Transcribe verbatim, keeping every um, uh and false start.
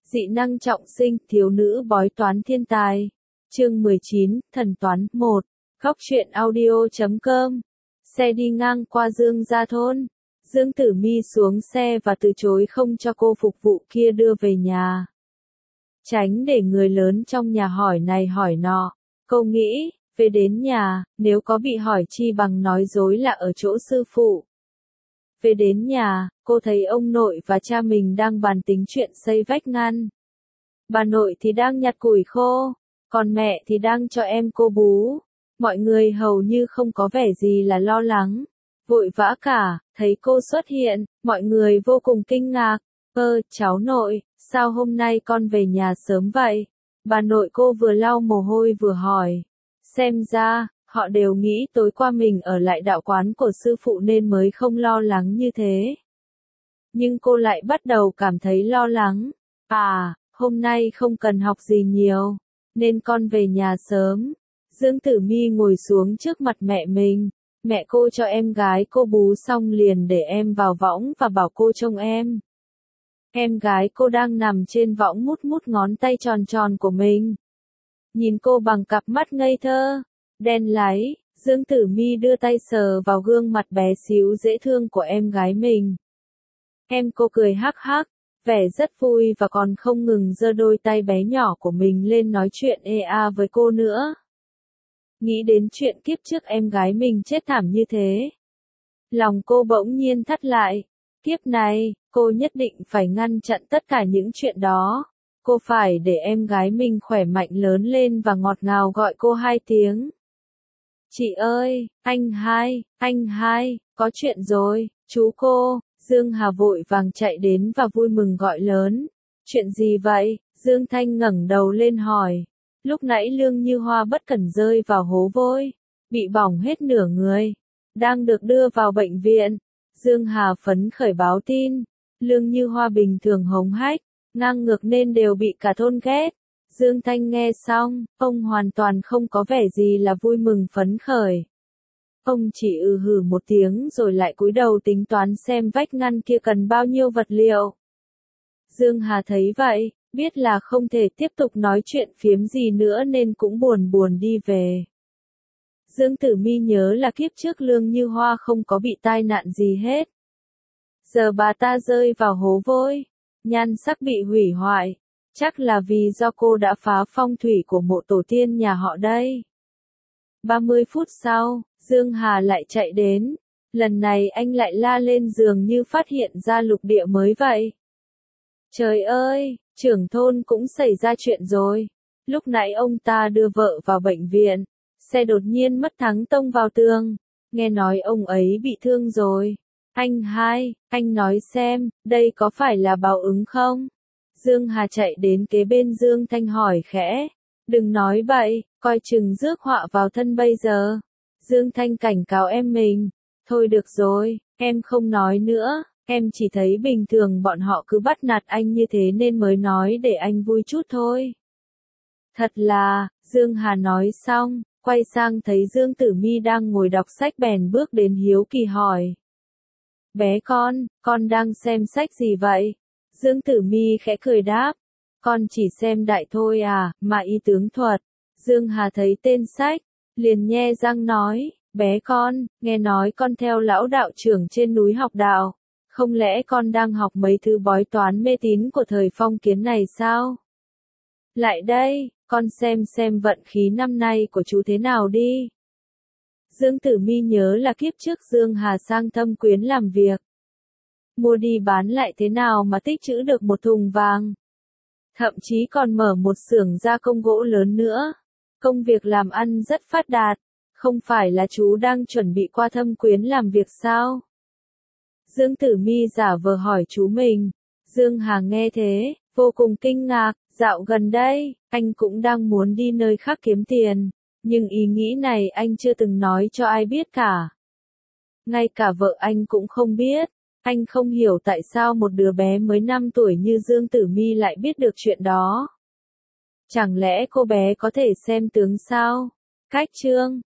Dị năng trọng sinh, thiếu nữ bói toán thiên tài. Chương mười chín, thần toán, một. Góc truyện audio chấm com. Xe đi ngang qua Dương Gia Thôn. Dương Tử Mi xuống xe và từ chối không cho cô phục vụ kia đưa về nhà. Tránh để người lớn trong nhà hỏi này hỏi nọ. Cô nghĩ, về đến nhà, nếu có bị hỏi chi bằng nói dối là ở chỗ sư phụ. Về đến nhà, cô thấy ông nội và cha mình đang bàn tính chuyện xây vách ngăn. Bà nội thì đang nhặt củi khô, còn mẹ thì đang cho em cô bú. Mọi người hầu như không có vẻ gì là lo lắng, vội vã cả. Thấy cô xuất hiện, mọi người vô cùng kinh ngạc. Ơ, cháu nội, sao hôm nay con về nhà sớm vậy? Bà nội cô vừa lau mồ hôi vừa hỏi. Xem ra, họ đều nghĩ tối qua mình ở lại đạo quán của sư phụ nên mới không lo lắng như thế. Nhưng cô lại bắt đầu cảm thấy lo lắng. À, hôm nay không cần học gì nhiều, nên con về nhà sớm. Dương Tử Mi ngồi xuống trước mặt mẹ mình. Mẹ cô cho em gái cô bú xong liền để em vào võng và bảo cô trông em. Em gái cô đang nằm trên võng mút mút ngón tay tròn tròn của mình. Nhìn cô bằng cặp mắt ngây thơ, đen láy, Dương Tử Mi đưa tay sờ vào gương mặt bé xíu dễ thương của em gái mình. Em cô cười hắc hắc, vẻ rất vui và còn không ngừng giơ đôi tay bé nhỏ của mình lên nói chuyện ê a với cô nữa. Nghĩ đến chuyện kiếp trước em gái mình chết thảm như thế, lòng cô bỗng nhiên thắt lại. Kiếp này, cô nhất định phải ngăn chặn tất cả những chuyện đó. Cô phải để em gái mình khỏe mạnh lớn lên và ngọt ngào gọi cô hai tiếng. Chị ơi, anh hai, anh hai, có chuyện rồi, chú cô. Dương Hà vội vàng chạy đến và vui mừng gọi lớn. Chuyện gì vậy? Dương Thanh ngẩng đầu lên hỏi. Lúc nãy Lương Như Hoa bất cẩn rơi vào hố vôi, bị bỏng hết nửa người, đang được đưa vào bệnh viện. Dương Hà phấn khởi báo tin. Lương Như Hoa bình thường hống hách, ngang ngược nên đều bị cả thôn ghét. Dương Thanh nghe xong, ông hoàn toàn không có vẻ gì là vui mừng phấn khởi. Ông chỉ ừ hử một tiếng rồi lại cúi đầu tính toán xem vách ngăn kia cần bao nhiêu vật liệu. Dương Hà thấy vậy, biết là không thể tiếp tục nói chuyện phiếm gì nữa nên cũng buồn buồn đi về. Dương Tử Mi nhớ là kiếp trước Lương Như Hoa không có bị tai nạn gì hết. Giờ bà ta rơi vào hố vôi, nhan sắc bị hủy hoại, chắc là vì do cô đã phá phong thủy của mộ tổ tiên nhà họ đây. ba mươi phút sau, Dương Hà lại chạy đến. Lần này anh lại la lên dường như phát hiện ra lục địa mới vậy. Trời ơi, trưởng thôn cũng xảy ra chuyện rồi. Lúc nãy ông ta đưa vợ vào bệnh viện, xe đột nhiên mất thắng tông vào tường. Nghe nói ông ấy bị thương rồi. Anh hai, anh nói xem, đây có phải là báo ứng không? Dương Hà chạy đến kế bên Dương Thanh hỏi khẽ. Đừng nói vậy, coi chừng rước họa vào thân bây giờ. Dương Thanh cảnh cáo em mình. Thôi được rồi, em không nói nữa, em chỉ thấy bình thường bọn họ cứ bắt nạt anh như thế nên mới nói để anh vui chút thôi. Thật là, Dương Hà nói xong, quay sang thấy Dương Tử Mi đang ngồi đọc sách bèn bước đến hiếu kỳ hỏi. Bé con, con đang xem sách gì vậy? Dương Tử Mi khẽ cười đáp. Con chỉ xem đại thôi à, mà y tướng thuật. Dương Hà thấy tên sách, liền nhe răng nói, bé con, nghe nói con theo lão đạo trưởng trên núi học đạo. Không lẽ con đang học mấy thứ bói toán mê tín của thời phong kiến này sao? Lại đây, con xem xem vận khí năm nay của chú thế nào đi. Dương Tử Mi nhớ là kiếp trước Dương Hà sang Thâm Quyến làm việc. Mua đi bán lại thế nào mà tích trữ được một thùng vàng. Thậm chí còn mở một xưởng gia công gỗ lớn nữa. Công việc làm ăn rất phát đạt. Không phải là chú đang chuẩn bị qua Thâm Quyến làm việc sao? Dương Tử Mi giả vờ hỏi chú mình. Dương Hà nghe thế, vô cùng kinh ngạc. Dạo gần đây, anh cũng đang muốn đi nơi khác kiếm tiền. Nhưng ý nghĩ này anh chưa từng nói cho ai biết cả. Ngay cả vợ anh cũng không biết. Anh không hiểu tại sao một đứa bé mới năm tuổi như Dương Tử Mi lại biết được chuyện đó. Chẳng lẽ cô bé có thể xem tướng sao? Cách chương